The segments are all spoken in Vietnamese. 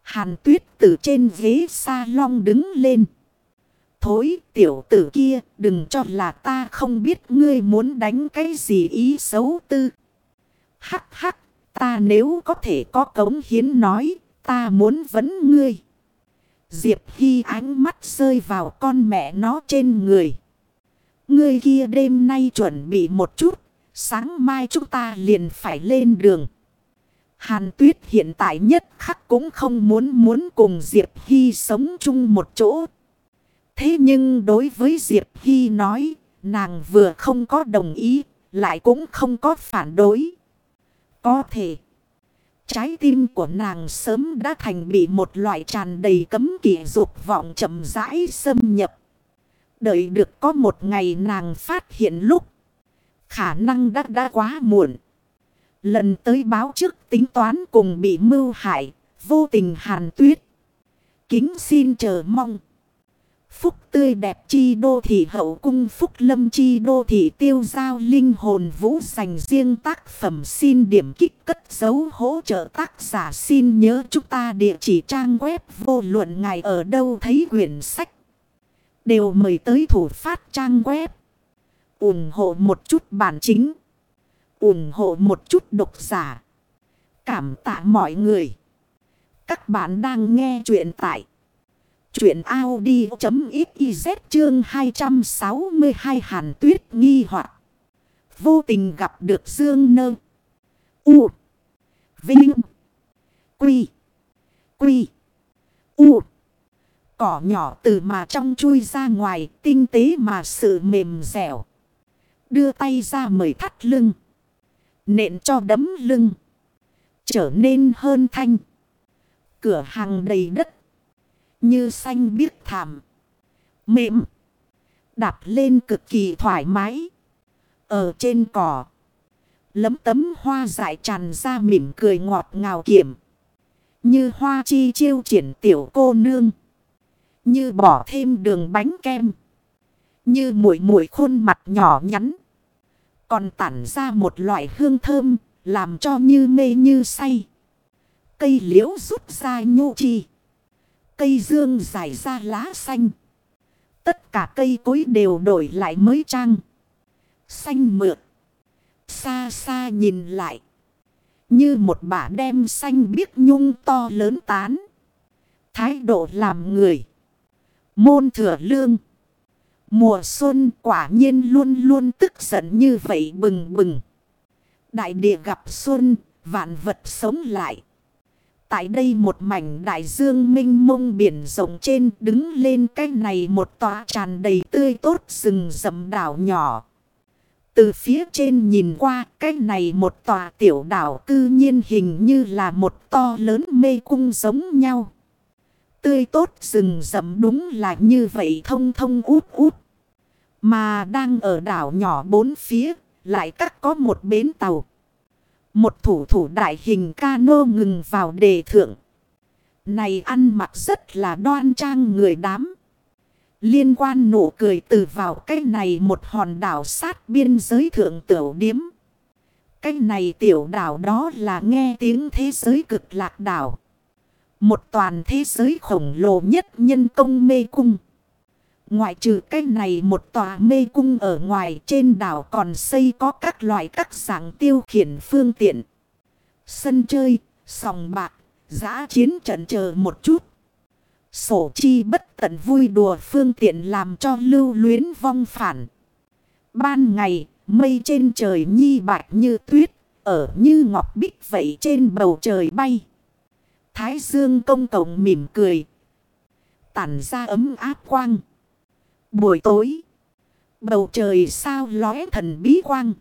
Hàn Tuyết từ trên ghế salon đứng lên. Thối tiểu tử kia, đừng cho là ta không biết ngươi muốn đánh cái gì ý xấu tư. Hắc hắc, ta nếu có thể có cống hiến nói, ta muốn vấn ngươi. Diệp Hy ánh mắt rơi vào con mẹ nó trên người. Ngươi kia đêm nay chuẩn bị một chút, sáng mai chúng ta liền phải lên đường. Hàn Tuyết hiện tại nhất khắc cũng không muốn cùng Diệp Hy sống chung một chỗ. Thế nhưng đối với Diệp Hy nói, nàng vừa không có đồng ý, lại cũng không có phản đối. Có thể, trái tim của nàng sớm đã thành bị một loại tràn đầy cấm kỵ dục vọng chậm rãi xâm nhập. Đợi được có một ngày nàng phát hiện lúc, khả năng đã quá muộn. Lần tới báo trước tính toán cùng bị mưu hại, vô tình Hàn Tuyết. Kính xin chờ mong. Phúc tươi đẹp chi đô thị hậu cung, phúc lâm chi đô thị tiêu giao linh hồn vũ, dành riêng tác phẩm xin điểm kích cất dấu hỗ trợ tác giả. Xin nhớ chúng ta địa chỉ trang web vô luận ngài ở đâu thấy quyển sách đều mời tới thủ phát trang web. Ủng hộ một chút bản chính, ủng hộ một chút độc giả. Cảm tạ mọi người. Các bạn đang nghe chuyện tại chuyện Audi.xyz chương 262. Hàn Tuyết nghi hoặc vô tình gặp được Dương Nơ U Vinh Quy Quy U. Cỏ nhỏ từ mà trong chui ra ngoài, tinh tế mà sự mềm dẻo. Đưa tay ra mời thắt lưng, nện cho đấm lưng trở nên hơn thanh. Cửa hàng đầy đất, như xanh biếc thảm, mềm, đạp lên cực kỳ thoải mái. Ở trên cỏ, lấm tấm hoa dại tràn ra mỉm cười ngọt ngào kiểm. Như hoa chi chiêu triển tiểu cô nương, như bỏ thêm đường bánh kem, như muội muội khuôn mặt nhỏ nhắn, còn tản ra một loại hương thơm, làm cho như mê như say. Cây liễu rút ra nhu chi, cây dương dài ra lá xanh. Tất cả cây cối đều đổi lại mới trang, xanh mượt. Xa xa nhìn lại, như một bả đem xanh biếc nhung to lớn tán. Thái độ làm người môn thừa lương. Mùa xuân quả nhiên luôn luôn tức giận như vậy bừng bừng. Đại địa gặp xuân, vạn vật sống lại. Tại đây một mảnh đại dương mênh mông biển rộng trên, đứng lên cái này một tòa tràn đầy tươi tốt rừng rậm đảo nhỏ. Từ phía trên nhìn qua, cái này một tòa tiểu đảo cư nhiên hình như là một to lớn mê cung giống nhau. Tươi tốt rừng rậm đúng là như vậy, thông thông út út. Mà đang ở đảo nhỏ bốn phía, lại cắt có một bến tàu. Một thủ đại hình cano ngừng vào đề thượng. Này ăn mặc rất là đoan trang người đám. Liên quan nụ cười từ vào cái này một hòn đảo sát biên giới thượng tiểu điếm. Cái này tiểu đảo đó là nghe tiếng thế giới cực lạc đảo. Một toàn thế giới khổng lồ nhất nhân công mê cung. Ngoại trừ cái này một tòa mê cung ở ngoài, trên đảo còn xây có các loại các dạng tiêu khiển phương tiện. Sân chơi, sòng bạc, dã chiến trận chờ một chút. Sổ chi bất tận vui đùa phương tiện làm cho lưu luyến vong phản. Ban ngày, mây trên trời nhi bạch như tuyết, ở như ngọc bích vậy trên bầu trời bay. Thái dương công cộng mỉm cười, tản ra ấm áp quang. Buổi tối, bầu trời sao lóe thần bí quang,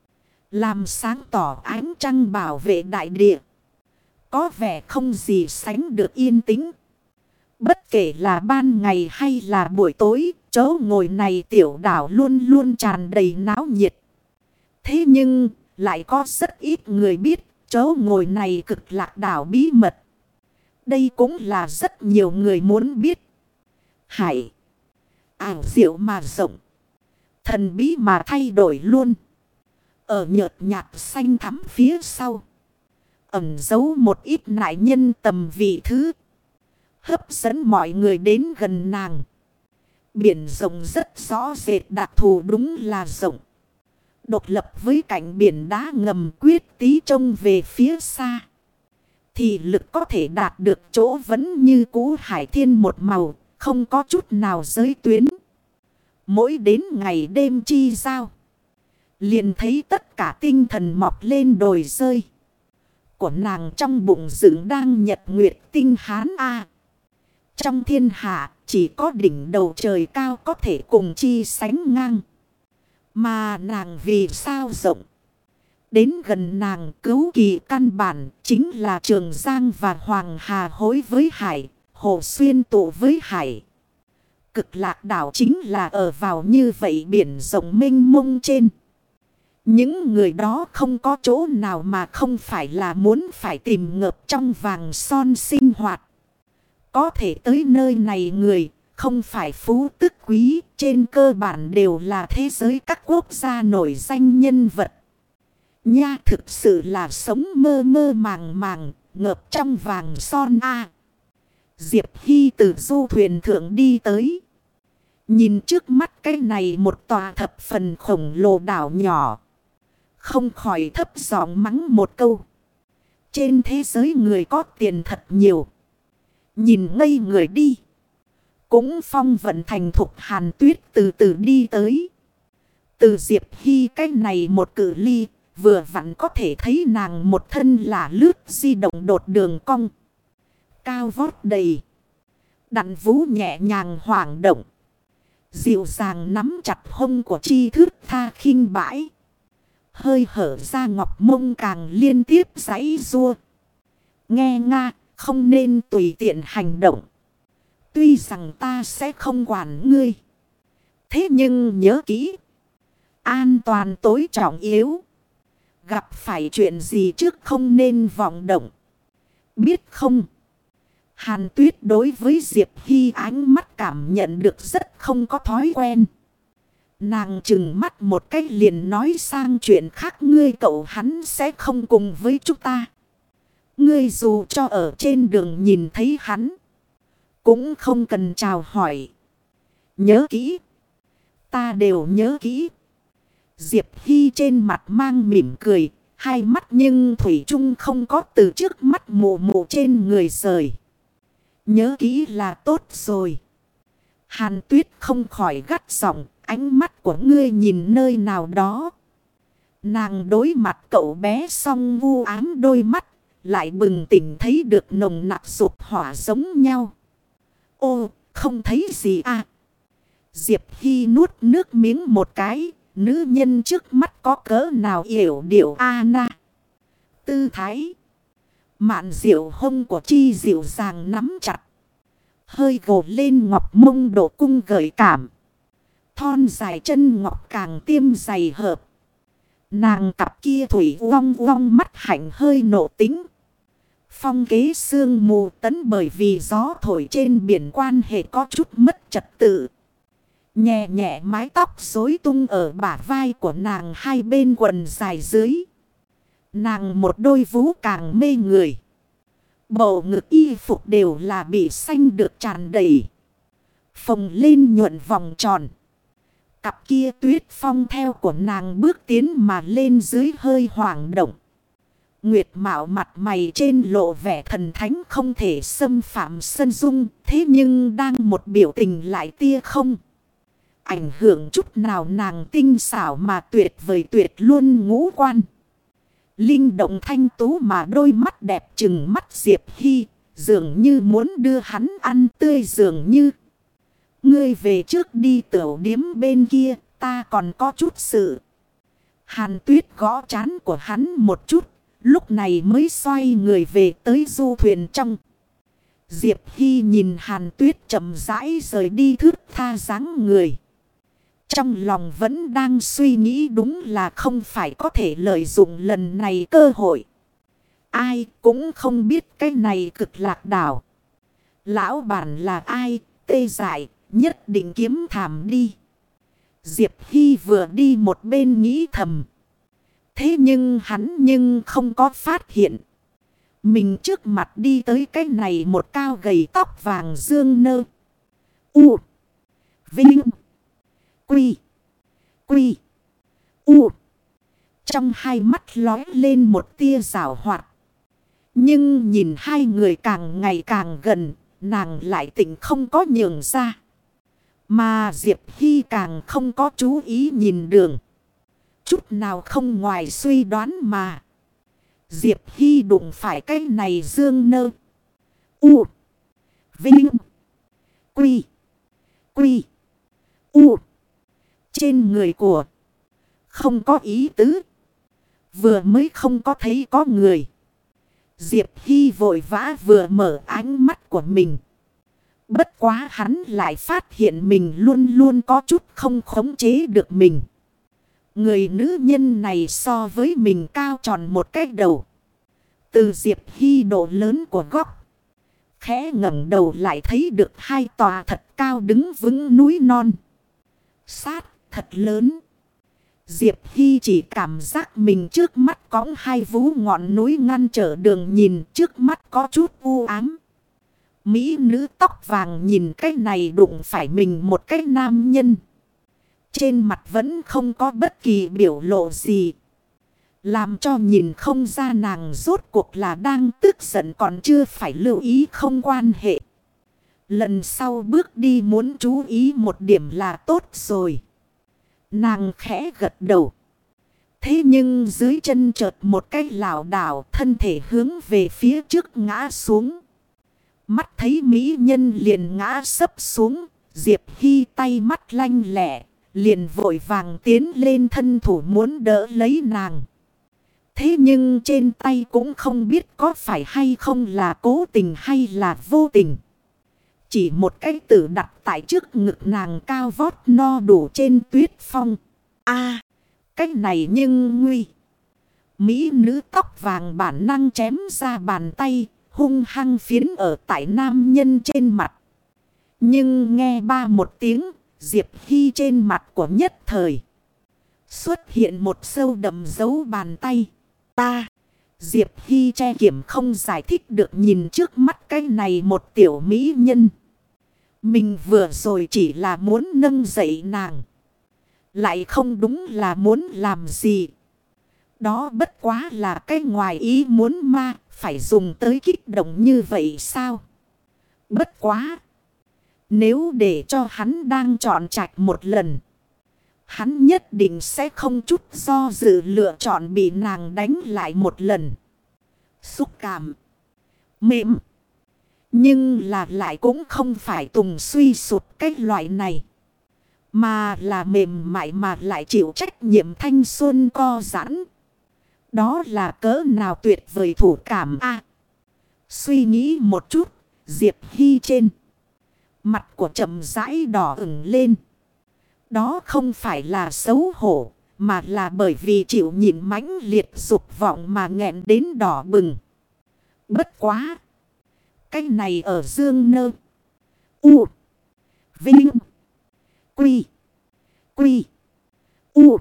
làm sáng tỏ ánh trăng bảo vệ đại địa. Có vẻ không gì sánh được yên tĩnh. Bất kể là ban ngày hay là buổi tối, chỗ ngồi này tiểu đảo luôn luôn tràn đầy náo nhiệt. Thế nhưng, lại có rất ít người biết chỗ ngồi này cực lạc đảo bí mật. Đây cũng là rất nhiều người muốn biết. Hải ảo diệu mà rộng, thần bí mà thay đổi luôn. Ở nhợt nhạt xanh thắm phía sau, ẩn giấu một ít nại nhân tầm vị thứ. hấp dẫn mọi người đến gần nàng. Biển rộng rất rõ rệt, đặc thù đúng là rộng. Độc lập với cảnh biển đá ngầm, quyết tí trông về phía xa thì lực có thể đạt được chỗ vẫn như cũ hải thiên một màu, không có chút nào giới tuyến. Mỗi đến ngày đêm chi giao, liền thấy tất cả tinh thần mọc lên đồi rơi. Của nàng trong bụng dựng đang nhật nguyệt tinh hán a. Trong thiên hạ chỉ có đỉnh đầu trời cao có thể cùng chi sánh ngang. Mà nàng vì sao rộng. Đến gần nàng cứu kỳ căn bản chính là Trường Giang và Hoàng Hà hối với hải, Hồ Xuyên tụ với hải. Cực lạc đảo chính là ở vào như vậy biển rộng mênh mông trên. Những người đó không có chỗ nào mà không phải là muốn phải tìm ngợp trong vàng son sinh hoạt. Có thể tới nơi này người không phải phú tức quý, trên cơ bản đều là thế giới các quốc gia nổi danh nhân vật. Nha, thực sự là sống mơ mơ màng màng, ngợp trong vàng son a. Diệp Hy từ du thuyền thượng đi tới. Nhìn trước mắt cái này một tòa thập phần khổng lồ đảo nhỏ. Không khỏi thấp giọng mắng một câu. Trên thế giới người có tiền thật nhiều. Nhìn ngây người đi. Cũng phong vận thành thục Hàn Tuyết từ từ đi tới. Từ Diệp Hy cái này một cự ly. Vừa vặn có thể thấy nàng một thân là lướt di động đột đường cong. Cao vót đầy. Đặn vú nhẹ nhàng hoảng động. Dịu dàng nắm chặt hông của chi thước tha khinh bãi. Hơi hở ra ngọc mông càng liên tiếp giãy rua. Nghe nga, không nên tùy tiện hành động. Tuy rằng ta sẽ không quản ngươi. Thế nhưng nhớ kỹ. An toàn tối trọng yếu. Gặp phải chuyện gì trước không nên vọng động. Biết không? Hàn Tuyết đối với Diệp Hy ánh mắt cảm nhận được rất không có thói quen. Nàng chừng mắt một cách liền nói sang chuyện khác. Ngươi cậu hắn sẽ không cùng với chúng ta. Ngươi dù cho ở trên đường nhìn thấy hắn, cũng không cần chào hỏi. Nhớ kỹ. Ta đều nhớ kỹ. Diệp Hy trên mặt mang mỉm cười. Hai mắt nhưng thủy chung không có từ trước mắt mù mù trên người rời. Nhớ kỹ là tốt rồi. Hàn Tuyết không khỏi gắt giọng. Ánh mắt của ngươi nhìn nơi nào đó. Nàng đối mặt cậu bé song vu ám đôi mắt. Lại bừng tỉnh thấy được nồng nặc dục hỏa giống nhau. Ô, không thấy gì à. Diệp Hy nuốt nước miếng một cái. Nữ nhân trước mắt có cỡ nào yểu điệu a na. Tư thái. Mạn diệu hông của chi dịu dàng nắm chặt. Hơi gồ lên ngọc mông độ cung gợi cảm. Thon dài chân ngọc càng tiêm dày hợp. Nàng cặp kia thủy uong uong mắt hạnh hơi nộ tính. Phong kế sương mù tấn bởi vì gió thổi trên biển quan hệ có chút mất trật tự. Nhẹ nhẹ mái tóc rối tung ở bả vai của nàng hai bên quần dài dưới. Nàng một đôi vú càng mê người. Bầu ngực y phục đều là bị xanh được tràn đầy. Phồng lên nhuận vòng tròn. Cặp kia tuyết phong theo của nàng bước tiến mà lên dưới hơi hoảng động. Nguyệt mạo mặt mày trên lộ vẻ thần thánh không thể xâm phạm sân dung. Thế nhưng đang một biểu tình lại tia không ảnh hưởng chút nào nàng tinh xảo mà tuyệt vời tuyệt luôn ngũ quan. Linh động thanh tú mà đôi mắt đẹp trừng mắt Diệp Hy. Dường như muốn đưa hắn ăn tươi dường như. Ngươi về trước đi tiểu điếm bên kia, ta còn có chút sự. Hàn Tuyết gõ trán của hắn một chút. Lúc này mới xoay người về tới du thuyền trong. Diệp Hy nhìn Hàn Tuyết chậm rãi rời đi thướt tha dáng người. Trong lòng vẫn đang suy nghĩ đúng là không phải có thể lợi dụng lần này cơ hội. Ai cũng không biết cái này cực lạc đảo. Lão bản là ai, tê dại, nhất định kiếm thảm đi. Diệp Hy vừa đi một bên nghĩ thầm. Thế nhưng hắn không có phát hiện. Mình trước mặt đi tới cái này một cao gầy tóc vàng dương nơ. U. Vinh. Quy. Quy. U. Trong hai mắt lóe lên một tia giảo hoạt. Nhưng nhìn hai người càng ngày càng gần, nàng lại tỉnh không có nhường ra. Mà Diệp Hy càng không có chú ý nhìn đường. Chút nào không ngoài suy đoán mà. Diệp Hy đụng phải cái này dương nơ. U. Vinh. Quy. Quy. U. Trên người của. Không có ý tứ. Vừa mới không có thấy có người. Diệp Hy vội vã vừa mở ánh mắt của mình. Bất quá hắn lại phát hiện mình luôn luôn có chút không khống chế được mình. Người nữ nhân này so với mình cao tròn một cái đầu. Từ Diệp Hy độ lớn của góc. Khẽ ngẩng đầu lại thấy được hai tòa thật cao đứng vững núi non. Sát thật lớn. Diệp Hy chỉ cảm giác mình trước mắt có hai vú ngọn núi ngăn trở đường nhìn, trước mắt có chút u ám. Mỹ nữ tóc vàng nhìn cái này đụng phải mình một cái nam nhân. Trên mặt vẫn không có bất kỳ biểu lộ gì. Làm cho nhìn không ra nàng rốt cuộc là đang tức giận còn chưa phải lưu ý không quan hệ. Lần sau bước đi muốn chú ý một điểm là tốt rồi. Nàng khẽ gật đầu. Thế nhưng dưới chân chợt một cái lảo đảo, thân thể hướng về phía trước ngã xuống. Mắt thấy mỹ nhân liền ngã sấp xuống. Diệp Hy tay mắt lanh lẹ, liền vội vàng tiến lên thân thủ muốn đỡ lấy nàng. Thế nhưng trên tay cũng không biết có phải hay không là cố tình hay là vô tình. Chỉ một cái tử đặt tại trước ngực nàng cao vót no đủ trên tuyết phong. Cái này nhưng nguy. Mỹ nữ tóc vàng bản năng chém ra bàn tay, hung hăng phiến ở tại nam nhân trên mặt. Nhưng nghe ba một tiếng, Diệp Hy trên mặt của nhất thời xuất hiện một sâu đậm dấu bàn tay. Diệp Hy che kiểm không giải thích được nhìn trước mắt cái này một tiểu mỹ nhân. Mình vừa rồi chỉ là muốn nâng dậy nàng. Lại không đúng là muốn làm gì. Đó bất quá là cái ngoài ý muốn mà phải dùng tới kích động như vậy sao? Bất quá. Nếu để cho hắn đang chọn chạch một lần. Hắn nhất định sẽ không chút do dự lựa chọn bị nàng đánh lại một lần. Xúc cảm. Mềm. Nhưng là lại cũng không phải tùng suy sụt cái loại này. Mà là mềm mại mà lại chịu trách nhiệm thanh xuân co giãn. Đó là cỡ nào tuyệt vời thủ cảm a. Suy nghĩ một chút, Diệp Hy trên mặt của chậm rãi đỏ ửng lên. Đó không phải là xấu hổ, mà là bởi vì chịu nhịn mãnh liệt dục vọng mà nghẹn đến đỏ bừng. Bất quá. Cái này ở dương nơ. U. Vinh. Quy. Quy. U.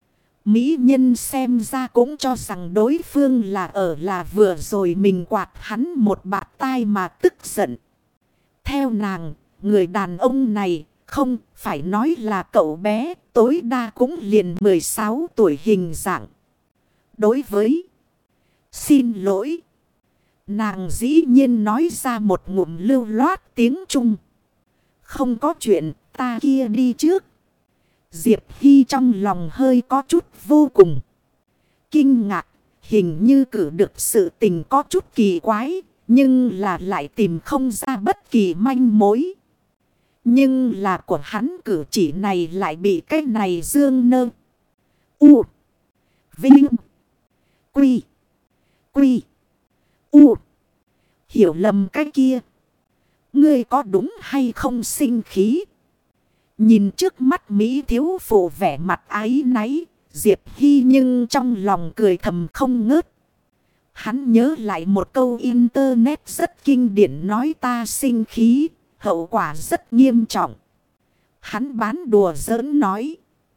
Mỹ nhân xem ra cũng cho rằng đối phương là vừa rồi mình quạt hắn một bạt tai mà tức giận. Theo nàng, người đàn ông này không phải nói là cậu bé, tối đa cũng liền 16 tuổi hình dạng. Đối với xin lỗi. Nàng dĩ nhiên nói ra một ngụm lưu loát tiếng Trung. Không có chuyện, ta kia đi trước. Diệp Hy trong lòng hơi có chút vô cùng kinh ngạc. Hình như cử được sự tình có chút kỳ quái. Nhưng là lại tìm không ra bất kỳ manh mối. Nhưng là của hắn cử chỉ này lại bị cái này dương nơ. U. Vinh. Quy. Quy. U. Hiểu lầm cái kia. Ngươi có đúng hay không sinh khí? Nhìn trước mắt Mỹ thiếu phụ vẻ mặt áy náy. Diệp Hy nhưng trong lòng cười thầm không ngớt. Hắn nhớ lại một câu internet rất kinh điển nói ta sinh khí. Hậu quả rất nghiêm trọng. Hắn bán đùa giỡn nói.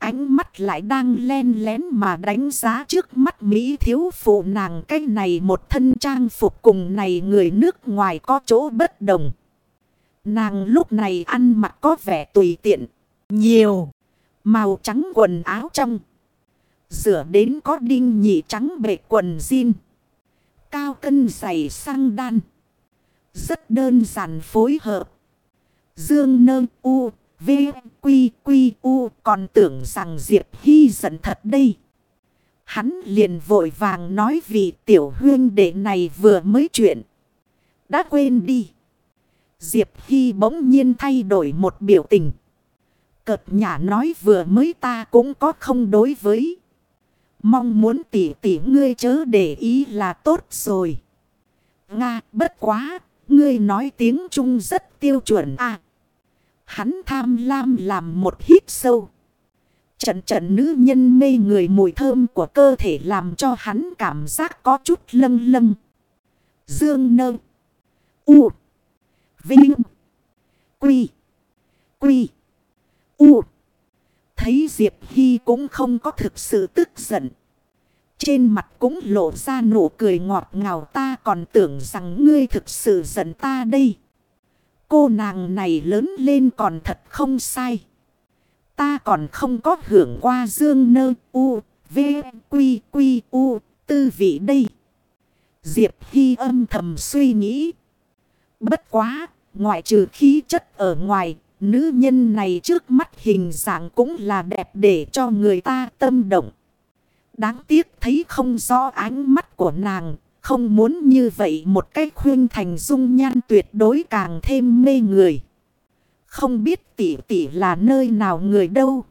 ánh mắt lại đang len lén mà đánh giá trước mắt Mỹ thiếu phụ nàng. Cái này một thân trang phục cùng này người nước ngoài có chỗ bất đồng. Nàng lúc này ăn mặc có vẻ tùy tiện, nhiều, màu trắng quần áo trong. Rửa đến có đinh nhị trắng bệ quần jean, cao cân giày xăng đan. Rất đơn giản phối hợp. Dương nơ u, v, quy quy u, còn tưởng rằng Diệp Hy giận thật đây. Hắn liền vội vàng nói vì tiểu huynh đệ này vừa mới chuyện. Đã quên đi. Diệp Hy bỗng nhiên thay đổi một biểu tình. Cợt nhả nói vừa mới ta cũng có không đối với. Mong muốn tỉ tỉ ngươi chớ để ý là tốt rồi. Nga bất quá, ngươi nói tiếng Trung rất tiêu chuẩn à. Hắn tham lam làm một hít sâu. Trận trận nữ nhân mê người mùi thơm của cơ thể làm cho hắn cảm giác có chút lâng lâng. Dương nơ. U. Vinh. Quy. Quy. U. Thấy Diệp Hy cũng không có thực sự tức giận. Trên mặt cũng lộ ra nụ cười ngọt ngào, ta còn tưởng rằng ngươi thực sự giận ta đây. Cô nàng này lớn lên còn thật không sai. Ta còn không có hưởng qua dương nơ u, v, quy quy u, tư vị đây. Diệp Hy âm thầm suy nghĩ. Bất quá, ngoại trừ khí chất ở ngoài, nữ nhân này trước mắt hình dạng cũng là đẹp để cho người ta tâm động. Đáng tiếc thấy không rõ ánh mắt của nàng, không muốn như vậy một cách khuyên thành dung nhan tuyệt đối càng thêm mê người. Không biết tỷ tỷ là nơi nào người đâu.